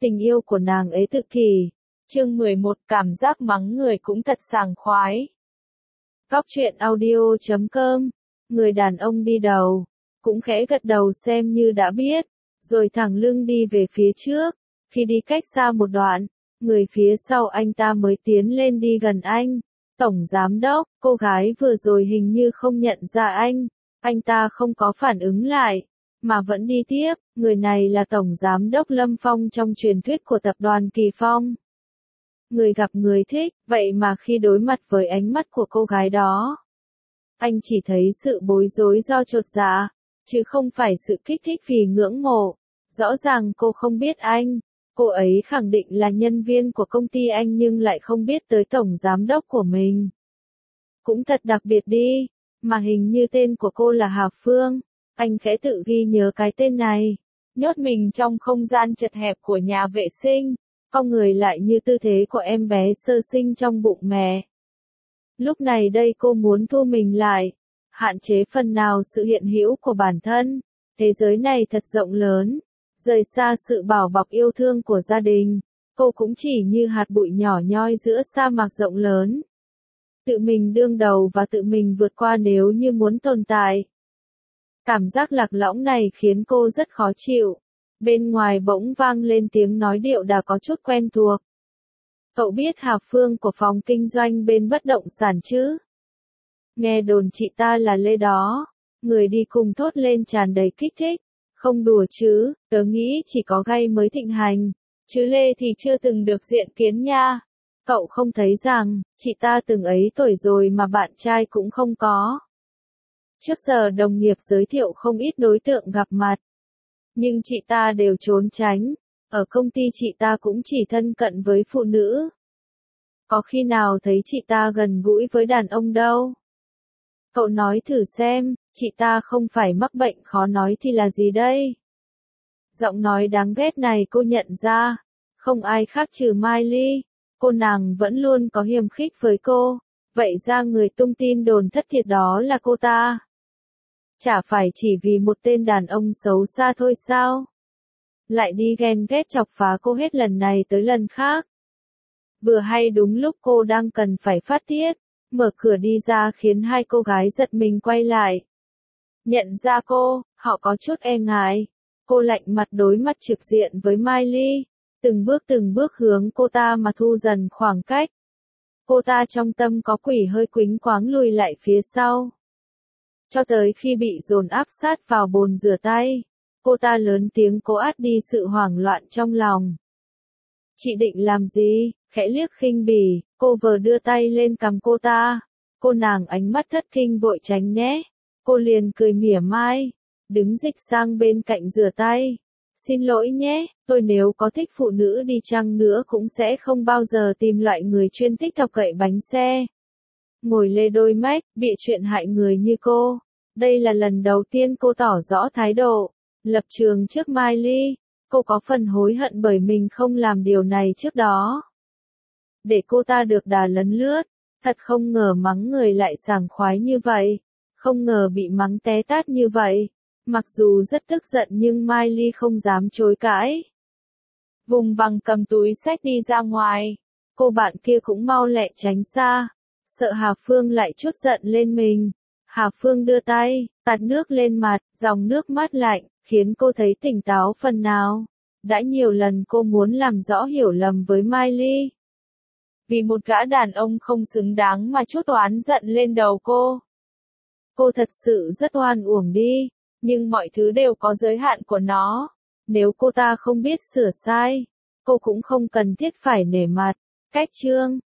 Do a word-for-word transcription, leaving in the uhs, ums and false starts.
Tình yêu của nàng ấy tự kỷ. Chương mười một cảm giác mắng người cũng thật sảng khoái. Góc truyện audio chấm com. Người đàn ông đi đầu, cũng khẽ gật đầu xem như đã biết, rồi thẳng lưng đi về phía trước. Khi đi cách xa một đoạn, người phía sau anh ta mới tiến lên đi gần anh. Tổng giám đốc, cô gái vừa rồi hình như không nhận ra anh. Anh ta không có phản ứng lại, mà vẫn đi tiếp. Người này là Tổng Giám đốc Lâm Phong trong truyền thuyết của tập đoàn Kỳ Phong. Người gặp người thích, vậy mà khi đối mặt với ánh mắt của cô gái đó, anh chỉ thấy sự bối rối do chột dạ, chứ không phải sự kích thích vì ngưỡng mộ. Rõ ràng cô không biết anh, cô ấy khẳng định là nhân viên của công ty anh nhưng lại không biết tới Tổng Giám đốc của mình. Cũng thật đặc biệt đi, mà hình như tên của cô là Hà Phương. Anh khẽ tự ghi nhớ cái tên này, nhốt mình trong không gian chật hẹp của nhà vệ sinh, con người lại như tư thế của em bé sơ sinh trong bụng mẹ. Lúc này đây cô muốn thu mình lại, hạn chế phần nào sự hiện hữu của bản thân. Thế giới này thật rộng lớn, rời xa sự bảo bọc yêu thương của gia đình, cô cũng chỉ như hạt bụi nhỏ nhoi giữa sa mạc rộng lớn. Tự mình đương đầu và tự mình vượt qua nếu như muốn tồn tại. Cảm giác lạc lõng này khiến cô rất khó chịu. Bên ngoài bỗng vang lên tiếng nói điệu đã có chút quen thuộc. Cậu biết Hà Phương của phòng kinh doanh bên bất động sản chứ? Nghe đồn chị ta là Lê đó. Người đi cùng thốt lên tràn đầy kích thích. Không đùa chứ, tớ nghĩ chỉ có gay mới thịnh hành. Chứ Lê thì chưa từng được diện kiến nha. Cậu không thấy rằng, chị ta từng ấy tuổi rồi mà bạn trai cũng không có. Trước giờ đồng nghiệp giới thiệu không ít đối tượng gặp mặt. Nhưng chị ta đều trốn tránh, ở công ty chị ta cũng chỉ thân cận với phụ nữ. Có khi nào thấy chị ta gần gũi với đàn ông đâu. Cậu nói thử xem, chị ta không phải mắc bệnh khó nói thì là gì đây? Giọng nói đáng ghét này cô nhận ra, không ai khác trừ Mai Ly. Cô nàng vẫn luôn có hiềm khích với cô, vậy ra người tung tin đồn thất thiệt đó là cô ta. Chả phải chỉ vì một tên đàn ông xấu xa thôi sao? Lại đi ghen ghét chọc phá cô hết lần này tới lần khác. Vừa hay đúng lúc cô đang cần phải phát tiết, mở cửa đi ra khiến hai cô gái giật mình quay lại. Nhận ra cô, họ có chút e ngại. Cô lạnh mặt đối mặt trực diện với Mai Ly, từng bước từng bước hướng cô ta mà thu dần khoảng cách. Cô ta trong tâm có quỷ hơi quĩnh quáng lùi lại phía sau. Cho tới khi bị dồn áp sát vào bồn rửa tay, cô ta lớn tiếng cố át đi sự hoảng loạn trong lòng. Chị định làm gì? Khẽ liếc khinh bỉ, cô vờ đưa tay lên cằm cô ta. Cô nàng ánh mắt thất kinh vội tránh né. Cô liền cười mỉa mai, đứng dịch sang bên cạnh rửa tay. Xin lỗi nhé, tôi nếu có thích phụ nữ đi chăng nữa cũng sẽ không bao giờ tìm loại người chuyên thích thọc cậy bánh xe. Ngồi lê đôi mách, bịa chuyện hại người như cô. Đây là lần đầu tiên cô tỏ rõ thái độ, lập trường trước Mai Ly. Cô có phần hối hận bởi mình không làm điều này trước đó. Để cô ta được đà lấn lướt, thật không ngờ mắng người lại sảng khoái như vậy. Không ngờ bị mắng té tát như vậy. Mặc dù rất tức giận nhưng Mai Ly không dám chối cãi. Vùng vằng cầm túi xách đi ra ngoài. Cô bạn kia cũng mau lẹ tránh xa. Sợ Hà Phương lại chút giận lên mình. Hà Phương đưa tay, tạt nước lên mặt, dòng nước mát lạnh, khiến cô thấy tỉnh táo phần nào. Đã nhiều lần cô muốn làm rõ hiểu lầm với Mai Ly. Vì một gã đàn ông không xứng đáng mà chút oán giận lên đầu cô. Cô thật sự rất oan uổng đi, nhưng mọi thứ đều có giới hạn của nó. Nếu cô ta không biết sửa sai, cô cũng không cần thiết phải nể mặt. Cách chương